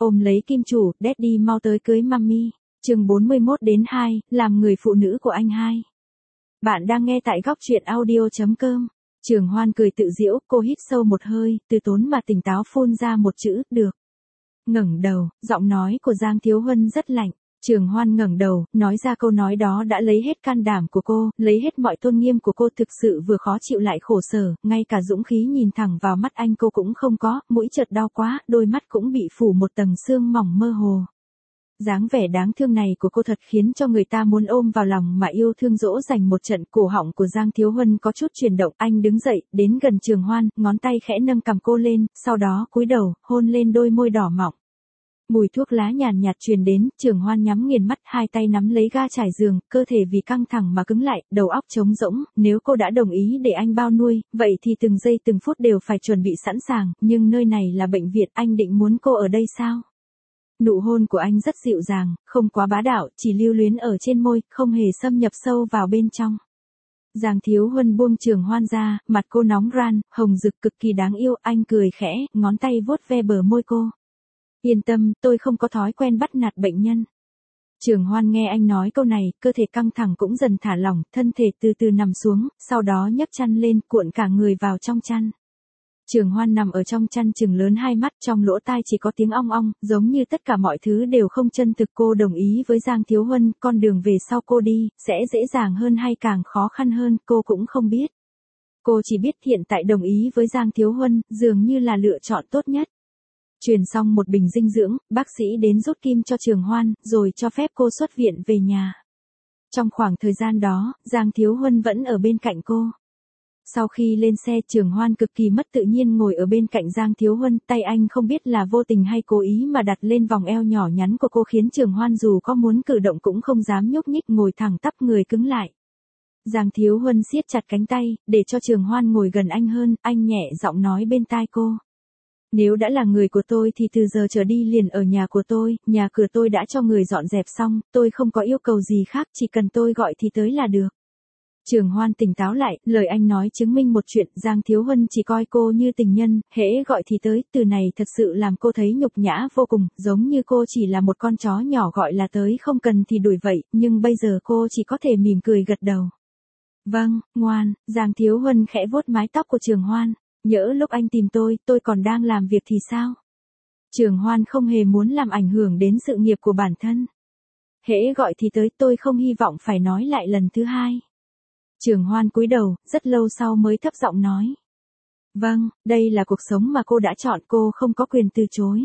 ôm lấy kim chủ, Daddy mau tới cưới mummy. Chương 41-2, làm người phụ nữ của anh hai. Bạn đang nghe tại góc truyện audio.com. Trường Hoan cười tự giễu, cô hít sâu một hơi, từ tốn mà tỉnh táo phun ra một chữ, được. Ngẩng đầu, giọng nói của Giang Thiếu Huân rất lạnh. Trường Hoan ngẩng đầu, nói ra câu nói đó đã lấy hết can đảm của cô, lấy hết mọi tôn nghiêm của cô, thực sự vừa khó chịu lại khổ sở, ngay cả dũng khí nhìn thẳng vào mắt anh cô cũng không có, mũi chợt đau quá, đôi mắt cũng bị phủ một tầng sương mỏng mơ hồ. Dáng vẻ đáng thương này của cô thật khiến cho người ta muốn ôm vào lòng mà yêu thương dỗ dành một trận. Cổ họng của Giang Thiếu Huân có chút chuyển động, anh đứng dậy, đến gần Trường Hoan, ngón tay khẽ nâng cằm cô lên, sau đó cúi đầu, hôn lên đôi môi đỏ mọng. Mùi thuốc lá nhàn nhạt truyền đến, Trường Hoan nhắm nghiền mắt, hai tay nắm lấy ga trải giường, cơ thể vì căng thẳng mà cứng lại, đầu óc trống rỗng, nếu cô đã đồng ý để anh bao nuôi, vậy thì từng giây từng phút đều phải chuẩn bị sẵn sàng, nhưng nơi này là bệnh viện, anh định muốn cô ở đây sao? Nụ hôn của anh rất dịu dàng, không quá bá đạo, chỉ lưu luyến ở trên môi, không hề xâm nhập sâu vào bên trong. Giang Thiếu Huân buông Trường Hoan ra, mặt cô nóng ran, hồng rực cực kỳ đáng yêu, anh cười khẽ, ngón tay vuốt ve bờ môi cô. Yên tâm, tôi không có thói quen bắt nạt bệnh nhân. Trường Hoan nghe anh nói câu này, cơ thể căng thẳng cũng dần thả lỏng, thân thể từ từ nằm xuống, sau đó nhấc chăn lên, cuộn cả người vào trong chăn. Trường Hoan nằm ở trong chăn chừng lớn hai mắt, trong lỗ tai chỉ có tiếng ong ong, giống như tất cả mọi thứ đều không chân thực. Cô đồng ý với Giang Thiếu Huân, con đường về sau cô đi, sẽ dễ dàng hơn hay càng khó khăn hơn, cô cũng không biết. Cô chỉ biết hiện tại đồng ý với Giang Thiếu Huân, dường như là lựa chọn tốt nhất. Truyền xong một bình dinh dưỡng, bác sĩ đến rút kim cho Trường Hoan, rồi cho phép cô xuất viện về nhà. Trong khoảng thời gian đó, Giang Thiếu Huân vẫn ở bên cạnh cô. Sau khi lên xe, Trường Hoan cực kỳ mất tự nhiên ngồi ở bên cạnh Giang Thiếu Huân, tay anh không biết là vô tình hay cố ý mà đặt lên vòng eo nhỏ nhắn của cô, khiến Trường Hoan dù có muốn cử động cũng không dám nhúc nhích, ngồi thẳng tắp người cứng lại. Giang Thiếu Huân siết chặt cánh tay, để cho Trường Hoan ngồi gần anh hơn, anh nhẹ giọng nói bên tai cô. Nếu đã là người của tôi thì từ giờ trở đi liền ở nhà của tôi, nhà cửa tôi đã cho người dọn dẹp xong, tôi không có yêu cầu gì khác, chỉ cần tôi gọi thì tới là được. Trường Hoan tỉnh táo lại, lời anh nói chứng minh một chuyện, Giang Thiếu Huân chỉ coi cô như tình nhân, hễ gọi thì tới, từ này thật sự làm cô thấy nhục nhã vô cùng, giống như cô chỉ là một con chó nhỏ gọi là tới, không cần thì đuổi vậy, nhưng bây giờ cô chỉ có thể mỉm cười gật đầu. Vâng, ngoan. Giang Thiếu Huân khẽ vuốt mái tóc của Trường Hoan. Nhỡ lúc anh tìm tôi còn đang làm việc thì sao? Trường Hoan không hề muốn làm ảnh hưởng đến sự nghiệp của bản thân. Hễ gọi thì tới, tôi không hy vọng phải nói lại lần thứ hai. Trường Hoan cúi đầu, rất lâu sau mới thấp giọng nói. Vâng, đây là cuộc sống mà cô đã chọn, cô không có quyền từ chối.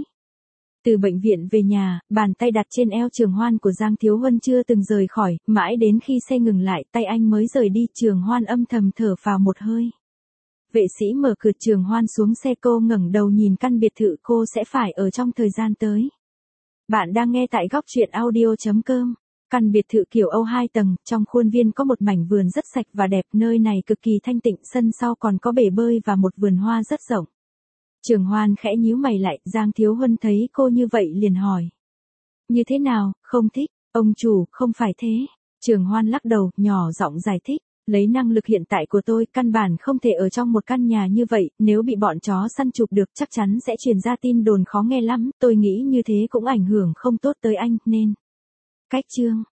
Từ bệnh viện về nhà, bàn tay đặt trên eo Trường Hoan của Giang Thiếu Huân chưa từng rời khỏi, mãi đến khi xe ngừng lại, tay anh mới rời đi. Trường Hoan âm thầm thở phào một hơi. Vệ sĩ mở cửa, Trường Hoan xuống xe, cô ngẩng đầu nhìn căn biệt thự cô sẽ phải ở trong thời gian tới. Bạn đang nghe tại góc truyện audio.com. Căn biệt thự kiểu Âu 2 tầng, trong khuôn viên có một mảnh vườn rất sạch và đẹp, nơi này cực kỳ thanh tịnh, sân sau còn có bể bơi và một vườn hoa rất rộng. Trường Hoan khẽ nhíu mày lại, Giang Thiếu Huân thấy cô như vậy liền hỏi. Như thế nào, không thích? Ông chủ, không phải thế. Trường Hoan lắc đầu, nhỏ giọng giải thích. Lấy năng lực hiện tại của tôi, căn bản không thể ở trong một căn nhà như vậy, nếu bị bọn chó săn chụp được chắc chắn sẽ truyền ra tin đồn khó nghe lắm, tôi nghĩ như thế cũng ảnh hưởng không tốt tới anh, nên. Cách chương.